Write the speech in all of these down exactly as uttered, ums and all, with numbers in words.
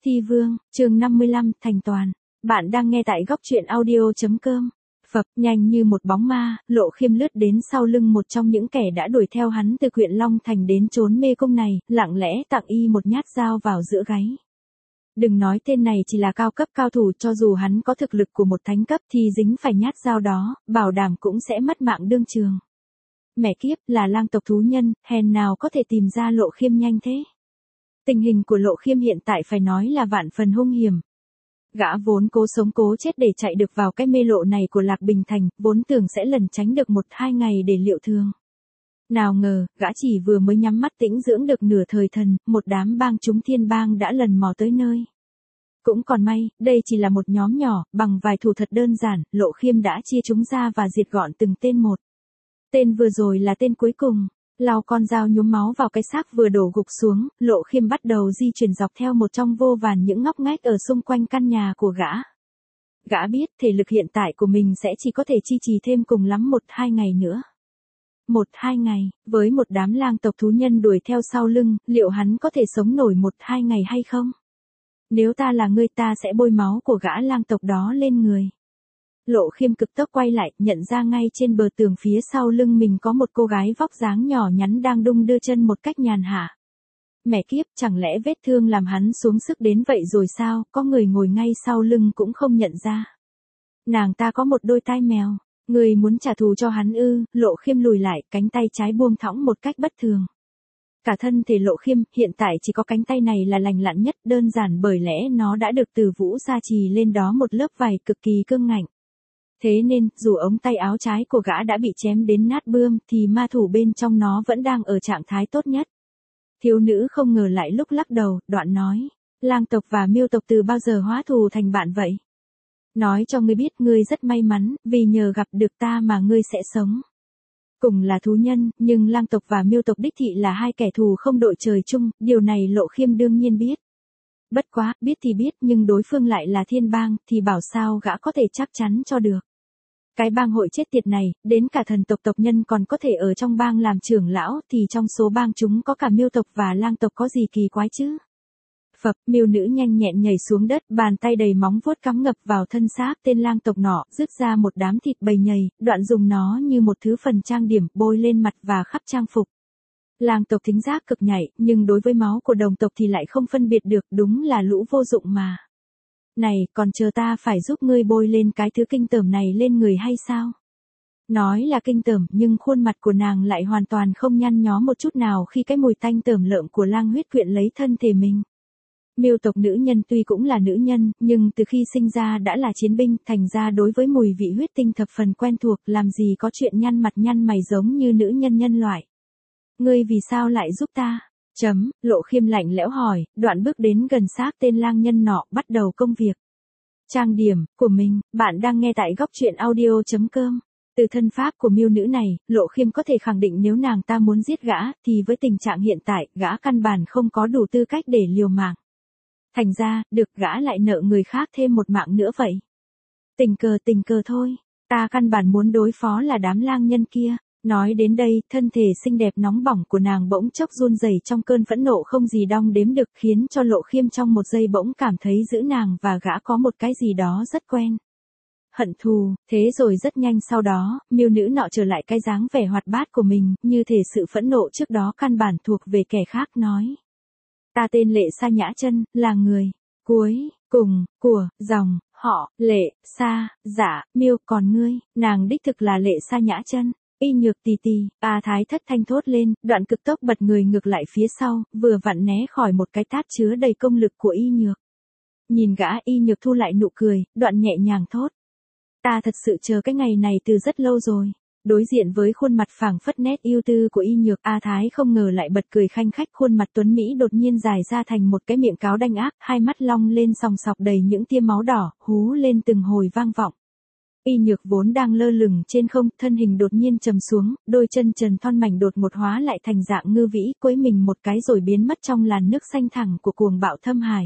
Thi Vương, chương năm mươi lăm, thành toàn. Bạn đang nghe tại góc truyện audio.com. Phập, nhanh như một bóng ma, Lộ Khiêm lướt đến sau lưng một trong những kẻ đã đuổi theo hắn từ huyện Long Thành đến trốn mê cung này, lặng lẽ tặng y một nhát dao vào giữa gáy. Đừng nói tên này chỉ là cao cấp cao thủ, cho dù hắn có thực lực của một thánh cấp thì dính phải nhát dao đó, bảo đảm cũng sẽ mất mạng đương trường. Mẹ kiếp, là lang tộc thú nhân, hèn nào có thể tìm ra Lộ Khiêm nhanh thế. Tình hình của Lộ Khiêm hiện tại phải nói là vạn phần hung hiểm. Gã vốn cố sống cố chết để chạy được vào cái mê lộ này của Lạc Bình Thành, vốn tưởng sẽ lẩn tránh được một hai ngày để liệu thương. Nào ngờ, gã chỉ vừa mới nhắm mắt tĩnh dưỡng được nửa thời thần, một đám bang chúng thiên bang đã lần mò tới nơi. Cũng còn may, đây chỉ là một nhóm nhỏ, bằng vài thủ thuật đơn giản, Lộ Khiêm đã chia chúng ra và diệt gọn từng tên một. Tên vừa rồi là tên cuối cùng. Lau con dao nhuốm máu vào cái xác vừa đổ gục xuống, Lộ Khiêm bắt đầu di chuyển dọc theo một trong vô vàn những ngóc ngách ở xung quanh căn nhà của gã. Gã biết thể lực hiện tại của mình sẽ chỉ có thể chi trì thêm cùng lắm một hai ngày nữa. Một hai ngày, với một đám lang tộc thú nhân đuổi theo sau lưng, liệu hắn có thể sống nổi một hai ngày hay không? Nếu ta là ngươi, ta sẽ bôi máu của gã lang tộc đó lên người. Lộ Khiêm cực tốc quay lại, nhận ra ngay trên bờ tường phía sau lưng mình có một cô gái vóc dáng nhỏ nhắn đang đung đưa chân một cách nhàn hạ. Mẹ kiếp, chẳng lẽ vết thương làm hắn xuống sức đến vậy rồi sao, có người ngồi ngay sau lưng cũng không nhận ra. Nàng ta có một đôi tai mèo, người muốn trả thù cho hắn ư? Lộ Khiêm lùi lại, cánh tay trái buông thõng một cách bất thường. Cả thân thể Lộ Khiêm, hiện tại chỉ có cánh tay này là lành lặn nhất, đơn giản bởi lẽ nó đã được Từ Vũ gia trì lên đó một lớp vải cực kỳ cương ngạnh. Thế nên, dù ống tay áo trái của gã đã bị chém đến nát bươm, thì ma thủ bên trong nó vẫn đang ở trạng thái tốt nhất. Thiếu nữ không ngờ lại lúc lắc đầu, đoạn nói, lang tộc và miêu tộc từ bao giờ hóa thù thành bạn vậy? Nói cho ngươi biết, ngươi rất may mắn, vì nhờ gặp được ta mà ngươi sẽ sống. Cùng là thú nhân, nhưng lang tộc và miêu tộc đích thị là hai kẻ thù không đội trời chung, điều này Lộ Khiêm đương nhiên biết. Bất quá, biết thì biết, nhưng đối phương lại là thiên bang, thì bảo sao gã có thể chắc chắn cho được. Cái bang hội chết tiệt này, đến cả thần tộc tộc nhân còn có thể ở trong bang làm trưởng lão, thì trong số bang chúng có cả miêu tộc và lang tộc, có gì kỳ quái chứ? Phập, miêu nữ nhanh nhẹn nhảy xuống đất, bàn tay đầy móng vuốt cắm ngập vào thân xác tên lang tộc nọ, rứt ra một đám thịt bầy nhầy, đoạn dùng nó như một thứ phần trang điểm, bôi lên mặt và khắp trang phục. Lang tộc thính giác cực nhạy, nhưng đối với máu của đồng tộc thì lại không phân biệt được, đúng là lũ vô dụng mà. Này, còn chờ ta phải giúp ngươi bôi lên cái thứ kinh tởm này lên người hay sao? Nói là kinh tởm, nhưng khuôn mặt của nàng lại hoàn toàn không nhăn nhó một chút nào khi cái mùi tanh tởm lợm của lang huyết quyện lấy thân thể mình. Miêu tộc nữ nhân tuy cũng là nữ nhân, nhưng từ khi sinh ra đã là chiến binh, thành ra đối với mùi vị huyết tinh thập phần quen thuộc, làm gì có chuyện nhăn mặt nhăn mày giống như nữ nhân nhân loại. Ngươi vì sao lại giúp ta? Chấm, Lộ Khiêm lạnh lẽo hỏi, đoạn bước đến gần xác tên lang nhân nọ, bắt đầu công việc. Trang điểm, của mình, bạn đang nghe tại góc truyện audio.com. Từ thân pháp của miêu nữ này, Lộ Khiêm có thể khẳng định nếu nàng ta muốn giết gã, thì với tình trạng hiện tại, gã căn bản không có đủ tư cách để liều mạng. Thành ra, được gã lại nợ người khác thêm một mạng nữa vậy. Tình cờ tình cờ thôi, ta căn bản muốn đối phó là đám lang nhân kia. Nói đến đây, thân thể xinh đẹp nóng bỏng của nàng bỗng chốc run rẩy trong cơn phẫn nộ không gì đong đếm được, khiến cho Lộ Khiêm trong một giây bỗng cảm thấy giữa nàng và gã có một cái gì đó rất quen. Hận thù, thế rồi rất nhanh sau đó, miêu nữ nọ trở lại cái dáng vẻ hoạt bát của mình, như thể sự phẫn nộ trước đó căn bản thuộc về kẻ khác, nói. Ta tên Lệ Sa Nhã Chân, là người, cuối, cùng, của, dòng, họ, Lệ, Sa, Dạ, Miêu, còn ngươi, nàng đích thực là Lệ Sa Nhã Chân. Y Nhược tì tì, A Thái thất thanh thốt lên, đoạn cực tốc bật người ngược lại phía sau, vừa vặn né khỏi một cái tát chứa đầy công lực của Y Nhược. Nhìn gã, Y Nhược thu lại nụ cười, đoạn nhẹ nhàng thốt. Ta thật sự chờ cái ngày này từ rất lâu rồi. Đối diện với khuôn mặt phảng phất nét yêu tư của Y Nhược, A Thái không ngờ lại bật cười khanh khách, khuôn mặt tuấn Mỹ đột nhiên dài ra thành một cái miệng cáo đanh ác, hai mắt long lên sòng sọc đầy những tia máu đỏ, hú lên từng hồi vang vọng. Y Nhược vốn đang lơ lửng trên không, thân hình đột nhiên trầm xuống, đôi chân trần thon mảnh đột một hóa lại thành dạng ngư vĩ, quấy mình một cái rồi biến mất trong làn nước xanh thẳm của cuồng bạo thâm hải.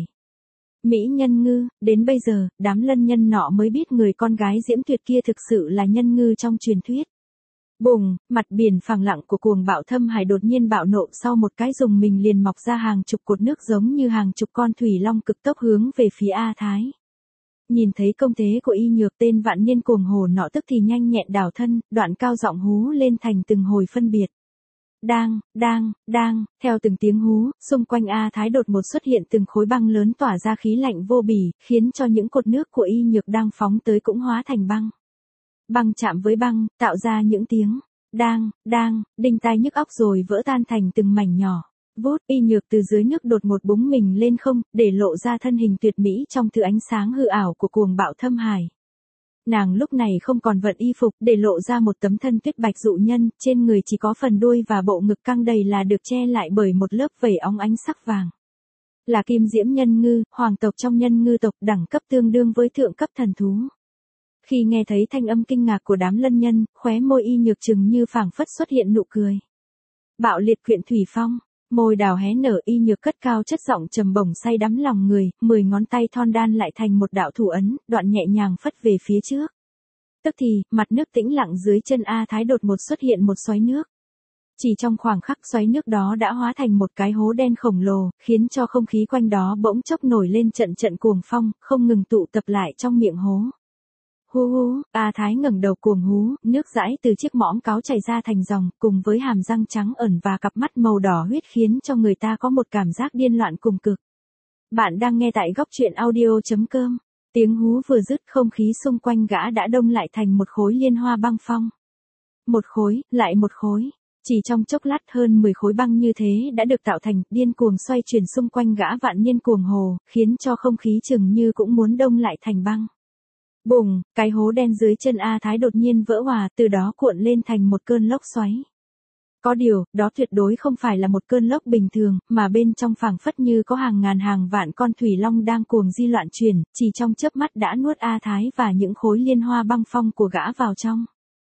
Mỹ nhân ngư, đến bây giờ, đám lân nhân nọ mới biết người con gái diễm tuyệt kia thực sự là nhân ngư trong truyền thuyết. Bùng, mặt biển phẳng lặng của cuồng bạo thâm hải đột nhiên bạo nộ, sau một cái rùng mình liền mọc ra hàng chục cột nước giống như hàng chục con thủy long cực tốc hướng về phía A Thái. Nhìn thấy công thế của Y Nhược, tên vạn niên cuồng hồ nọ tức thì nhanh nhẹn đảo thân, đoạn cao giọng hú lên thành từng hồi phân biệt. Đang, đang, đang, theo từng tiếng hú, xung quanh A Thái đột một xuất hiện từng khối băng lớn tỏa ra khí lạnh vô bỉ, khiến cho những cột nước của Y Nhược đang phóng tới cũng hóa thành băng. Băng chạm với băng, tạo ra những tiếng đang, đang, đinh tai nhức óc rồi vỡ tan thành từng mảnh nhỏ. Vút, Y Nhược từ dưới nước đột một búng mình lên không, để lộ ra thân hình tuyệt mỹ trong thứ ánh sáng hư ảo của cuồng bạo thâm hải. Nàng lúc này không còn vận y phục, để lộ ra một tấm thân tuyết bạch dụ nhân, trên người chỉ có phần đuôi và bộ ngực căng đầy là được che lại bởi một lớp vảy óng ánh sắc vàng. Là kim diễm nhân ngư, hoàng tộc trong nhân ngư tộc, đẳng cấp tương đương với thượng cấp thần thú. Khi nghe thấy thanh âm kinh ngạc của đám lân nhân, khóe môi Y Nhược chừng như phảng phất xuất hiện nụ cười. Bạo liệt quyện thủy phong, môi đào hé nở, Y Nhược cất cao chất giọng trầm bổng say đắm lòng người, mười ngón tay thon đan lại thành một đạo thủ ấn, đoạn nhẹ nhàng phất về phía trước. Tức thì, mặt nước tĩnh lặng dưới chân A Thái đột một xuất hiện một xoáy nước. Chỉ trong khoảng khắc, xoáy nước đó đã hóa thành một cái hố đen khổng lồ, khiến cho không khí quanh đó bỗng chốc nổi lên trận trận cuồng phong, không ngừng tụ tập lại trong miệng hố. Hú hú, A Thái ngẩng đầu cuồng hú, nước dãi từ chiếc mõm cáo chảy ra thành dòng, cùng với hàm răng trắng ẩn và cặp mắt màu đỏ huyết khiến cho người ta có một cảm giác điên loạn cùng cực. Bạn đang nghe tại góc truyện audio.com. Tiếng hú vừa dứt, không khí xung quanh gã đã đông lại thành một khối liên hoa băng phong. Một khối, lại một khối. Chỉ trong chốc lát hơn mười khối băng như thế đã được tạo thành, điên cuồng xoay chuyển xung quanh gã vạn niên cuồng hồ, khiến cho không khí chừng như cũng muốn đông lại thành băng. Bùng, cái hố đen dưới chân A Thái đột nhiên vỡ hòa, từ đó cuộn lên thành một cơn lốc xoáy. Có điều, đó tuyệt đối không phải là một cơn lốc bình thường, mà bên trong phảng phất như có hàng ngàn hàng vạn con thủy long đang cuồng di loạn chuyển, chỉ trong chớp mắt đã nuốt A Thái và những khối liên hoa băng phong của gã vào trong.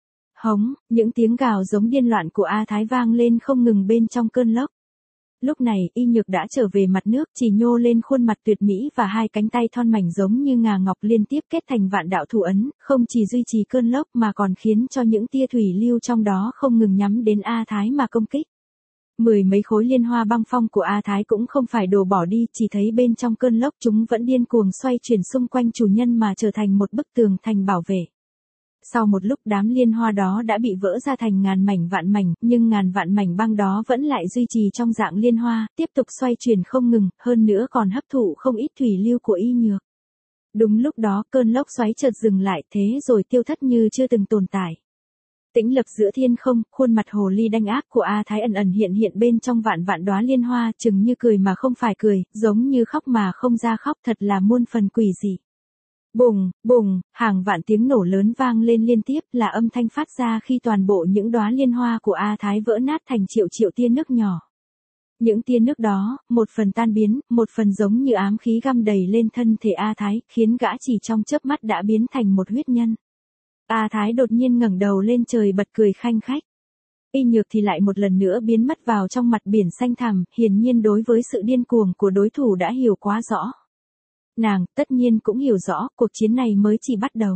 Hống, những tiếng gào giống điên loạn của A Thái vang lên không ngừng bên trong cơn lốc. Lúc này, Y Nhược đã trở về mặt nước, chỉ nhô lên khuôn mặt tuyệt mỹ và hai cánh tay thon mảnh giống như ngà ngọc liên tiếp kết thành vạn đạo thủ ấn, không chỉ duy trì cơn lốc mà còn khiến cho những tia thủy lưu trong đó không ngừng nhắm đến A Thái mà công kích. Mười mấy khối liên hoa băng phong của A Thái cũng không phải đổ bỏ đi, chỉ thấy bên trong cơn lốc chúng vẫn điên cuồng xoay chuyển xung quanh chủ nhân mà trở thành một bức tường thành bảo vệ. Sau một lúc đám liên hoa đó đã bị vỡ ra thành ngàn mảnh vạn mảnh, nhưng ngàn vạn mảnh băng đó vẫn lại duy trì trong dạng liên hoa, tiếp tục xoay chuyển không ngừng, hơn nữa còn hấp thụ không ít thủy lưu của Y Nhược. Đúng lúc đó, cơn lốc xoáy chợt dừng lại, thế rồi tiêu thất như chưa từng tồn tại. Tĩnh lực giữa thiên không, khuôn mặt hồ ly đanh ác của A Thái ẩn ẩn hiện hiện bên trong vạn vạn đóa liên hoa, chừng như cười mà không phải cười, giống như khóc mà không ra khóc, thật là muôn phần quỷ dị. Bùng, bùng, hàng vạn tiếng nổ lớn vang lên liên tiếp, là âm thanh phát ra khi toàn bộ những đóa liên hoa của A Thái vỡ nát thành triệu triệu tia nước nhỏ. Những tia nước đó, một phần tan biến, một phần giống như ám khí găm đầy lên thân thể A Thái, khiến gã chỉ trong chớp mắt đã biến thành một huyết nhân. A Thái đột nhiên ngẩng đầu lên trời bật cười khanh khách. Y Nhược thì lại một lần nữa biến mất vào trong mặt biển xanh thẳm, hiển nhiên đối với sự điên cuồng của đối thủ đã hiểu quá rõ. Nàng, tất nhiên cũng hiểu rõ, cuộc chiến này mới chỉ bắt đầu.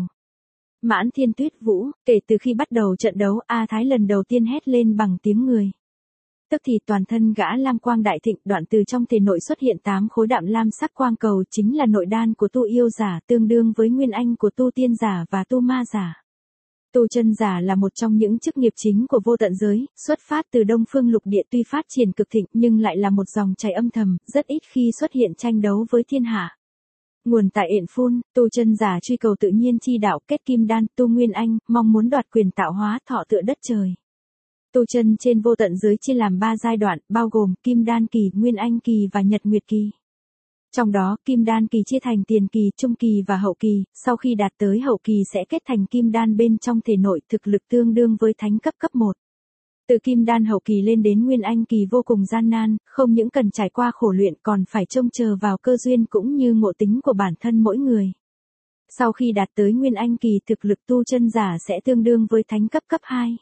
Mãn Thiên Tuyết Vũ, kể từ khi bắt đầu trận đấu, A Thái lần đầu tiên hét lên bằng tiếng người. Tức thì toàn thân gã lam quang đại thịnh, đoạn từ trong thể nội xuất hiện tám khối đạm lam sắc quang cầu, chính là nội đan của tu yêu giả, tương đương với nguyên anh của tu tiên giả và tu ma giả. Tu chân giả là một trong những chức nghiệp chính của vô tận giới, xuất phát từ Đông Phương Lục Địa, tuy phát triển cực thịnh nhưng lại là một dòng chảy âm thầm, rất ít khi xuất hiện tranh đấu với thiên hạ. Nguồn tại Yển Phun, tu chân giả truy cầu tự nhiên chi đạo, kết kim đan, tu nguyên anh, mong muốn đoạt quyền tạo hóa thọ tựa đất trời. Tu chân trên vô tận giới chia làm ba giai đoạn, bao gồm kim đan kỳ, nguyên anh kỳ và nhật nguyệt kỳ. Trong đó, kim đan kỳ chia thành tiền kỳ, trung kỳ và hậu kỳ, sau khi đạt tới hậu kỳ sẽ kết thành kim đan bên trong thể nội, thực lực tương đương với thánh cấp cấp một. Từ kim đan hậu kỳ lên đến nguyên anh kỳ vô cùng gian nan, không những cần trải qua khổ luyện còn phải trông chờ vào cơ duyên cũng như ngộ tính của bản thân mỗi người. Sau khi đạt tới nguyên anh kỳ, thực lực tu chân giả sẽ tương đương với thánh cấp cấp hai.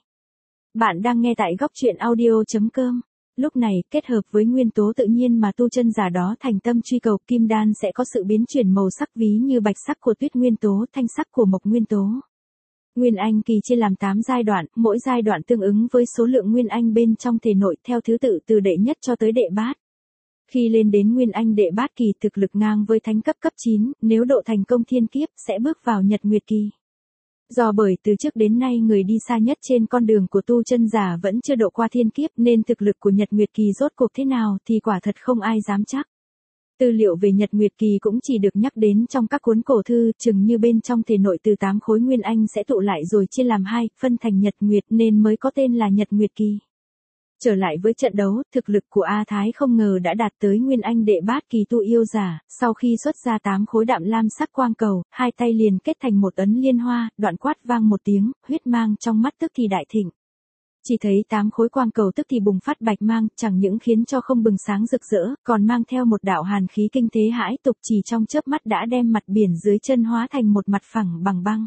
Bạn đang nghe tại góc truyện audio.com. Lúc này, kết hợp với nguyên tố tự nhiên mà tu chân giả đó thành tâm truy cầu, kim đan sẽ có sự biến chuyển màu sắc ví như bạch sắc của tuyết nguyên tố, thanh sắc của mộc nguyên tố. Nguyên anh kỳ chia làm tám giai đoạn, mỗi giai đoạn tương ứng với số lượng nguyên anh bên trong thể nội theo thứ tự từ đệ nhất cho tới đệ bát. Khi lên đến nguyên anh đệ bát kỳ thực lực ngang với thánh cấp cấp chín, nếu độ thành công thiên kiếp sẽ bước vào nhật nguyệt kỳ. Do bởi từ trước đến nay người đi xa nhất trên con đường của tu chân giả vẫn chưa độ qua thiên kiếp nên thực lực của nhật nguyệt kỳ rốt cuộc thế nào thì quả thật không ai dám chắc. Tư liệu về nhật nguyệt kỳ cũng chỉ được nhắc đến trong các cuốn cổ thư, chừng như bên trong thể nội từ tám khối nguyên anh sẽ tụ lại rồi chia làm hai, phân thành nhật nguyệt nên mới có tên là nhật nguyệt kỳ. Trở lại với trận đấu, thực lực của A Thái không ngờ đã đạt tới nguyên anh đệ bát kỳ tu yêu giả, sau khi xuất ra tám khối đạm lam sắc quang cầu, hai tay liền kết thành một ấn liên hoa, đoạn quát vang một tiếng, huyết mang trong mắt tức thì đại thịnh. Chỉ thấy tám khối quang cầu tức thì bùng phát bạch mang, chẳng những khiến cho không bừng sáng rực rỡ, còn mang theo một đạo hàn khí kinh thế hãi tục, chỉ trong chớp mắt đã đem mặt biển dưới chân hóa thành một mặt phẳng bằng băng.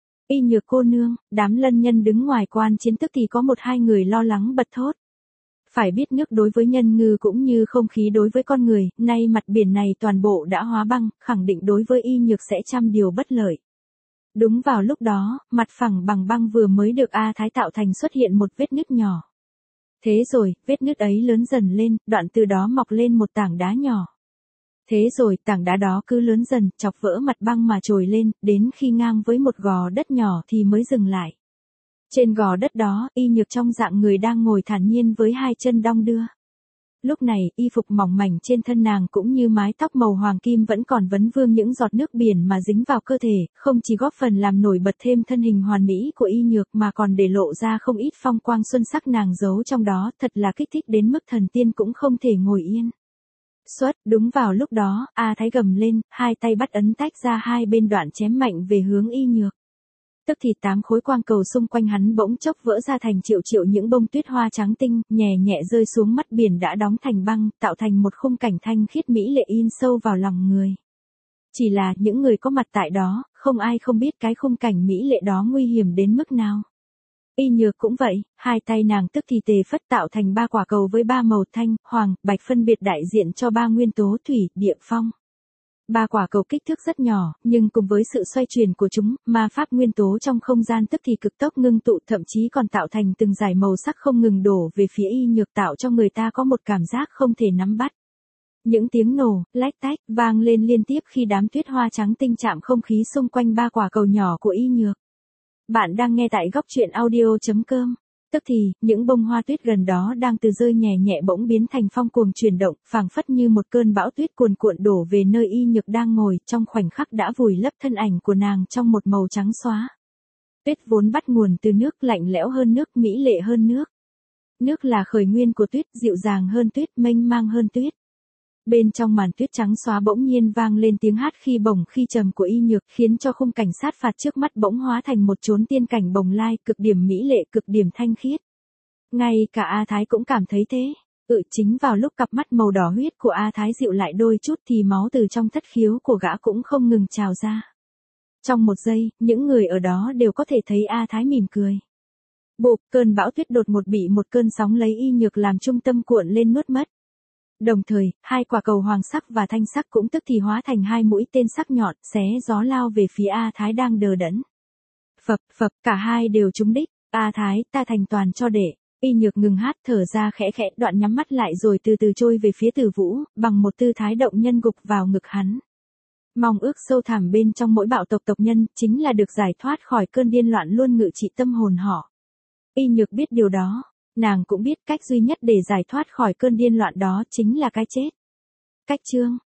Y Nhược cô nương, đám lân nhân đứng ngoài quan chiến tức thì có một hai người lo lắng bật thốt. Phải biết nước đối với nhân ngư cũng như không khí đối với con người, nay mặt biển này toàn bộ đã hóa băng, khẳng định đối với Y Nhược sẽ trăm điều bất lợi. Đúng vào lúc đó, mặt phẳng bằng băng vừa mới được A Thái tạo thành xuất hiện một vết nứt nhỏ. Thế rồi, vết nứt ấy lớn dần lên, đoạn từ đó mọc lên một tảng đá nhỏ. Thế rồi, tảng đá đó cứ lớn dần, chọc vỡ mặt băng mà trồi lên, đến khi ngang với một gò đất nhỏ thì mới dừng lại. Trên gò đất đó, Y Nhược trong dạng người đang ngồi thản nhiên với hai chân đong đưa. Lúc này, y phục mỏng mảnh trên thân nàng cũng như mái tóc màu hoàng kim vẫn còn vấn vương những giọt nước biển mà dính vào cơ thể, không chỉ góp phần làm nổi bật thêm thân hình hoàn mỹ của Y Nhược mà còn để lộ ra không ít phong quang xuân sắc nàng giấu trong đó, thật là kích thích đến mức thần tiên cũng không thể ngồi yên. Xuất, đúng vào lúc đó, A Thái gầm lên, hai tay bắt ấn tách ra hai bên đoạn chém mạnh về hướng Y Nhược. Tức thì tám khối quang cầu xung quanh hắn bỗng chốc vỡ ra thành triệu triệu những bông tuyết hoa trắng tinh, nhẹ nhẹ rơi xuống mắt biển đã đóng thành băng, tạo thành một khung cảnh thanh khiết mỹ lệ in sâu vào lòng người. Chỉ là những người có mặt tại đó, không ai không biết cái khung cảnh mỹ lệ đó nguy hiểm đến mức nào. Y Nhược cũng vậy, hai tay nàng tức thì tề phất tạo thành ba quả cầu với ba màu thanh, hoàng, bạch phân biệt đại diện cho ba nguyên tố thủy, địa, phong. Ba quả cầu kích thước rất nhỏ, nhưng cùng với sự xoay chuyển của chúng, ma pháp nguyên tố trong không gian tức thì cực tốc ngưng tụ, thậm chí còn tạo thành từng dải màu sắc không ngừng đổ về phía Y Nhược, tạo cho người ta có một cảm giác không thể nắm bắt. Những tiếng nổ, lách tách, vang lên liên tiếp khi đám tuyết hoa trắng tinh chạm không khí xung quanh ba quả cầu nhỏ của Y Nhược. Bạn đang nghe tại góc truyện audio chấm com. Tức thì, những bông hoa tuyết gần đó đang từ rơi nhẹ nhẹ bỗng biến thành phong cuồng chuyển động, phảng phất như một cơn bão tuyết cuồn cuộn đổ về nơi Y Nhược đang ngồi, trong khoảnh khắc đã vùi lấp thân ảnh của nàng trong một màu trắng xóa. Tuyết vốn bắt nguồn từ nước, lạnh lẽo hơn nước, mỹ lệ hơn nước. Nước là khởi nguyên của tuyết, dịu dàng hơn tuyết, mênh mang hơn tuyết. Bên trong màn tuyết trắng xóa bỗng nhiên vang lên tiếng hát khi bổng khi trầm của Y Nhược, khiến cho khung cảnh sát phạt trước mắt bỗng hóa thành một chốn tiên cảnh bồng lai, cực điểm mỹ lệ, cực điểm thanh khiết. Ngay cả A Thái cũng cảm thấy thế. Ừ, chính vào lúc cặp mắt màu đỏ huyết của A Thái dịu lại đôi chút thì máu từ trong thất khiếu của gã cũng không ngừng trào ra. Trong một giây, những người ở đó đều có thể thấy A Thái mỉm cười. Bụp, cơn bão tuyết đột một bị một cơn sóng lấy Y Nhược làm trung tâm cuộn lên nuốt mất. Đồng thời, hai quả cầu hoàng sắc và thanh sắc cũng tức thì hóa thành hai mũi tên sắc nhọn, xé gió lao về phía A Thái đang đờ đẫn. Phập, phập, cả hai đều trúng đích. A Thái, ta thành toàn cho đệ. Y Nhược ngừng hát, thở ra khẽ khẽ, đoạn nhắm mắt lại rồi từ từ trôi về phía Tử Vũ, bằng một tư thái động nhân gục vào ngực hắn. Mong ước sâu thẳm bên trong mỗi bạo tộc tộc nhân, chính là được giải thoát khỏi cơn điên loạn luôn ngự trị tâm hồn họ. Y Nhược biết điều đó. Nàng cũng biết cách duy nhất để giải thoát khỏi cơn điên loạn đó chính là cái chết. Cách chương